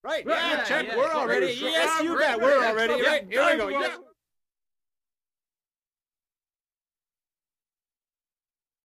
Right. Yeah, Yeah, check. yeah, We're yeah. all ready. Sure. Yes, you bet. Great, We're all ready. great. Yeah, here we go. Thanks, Yeah. Will.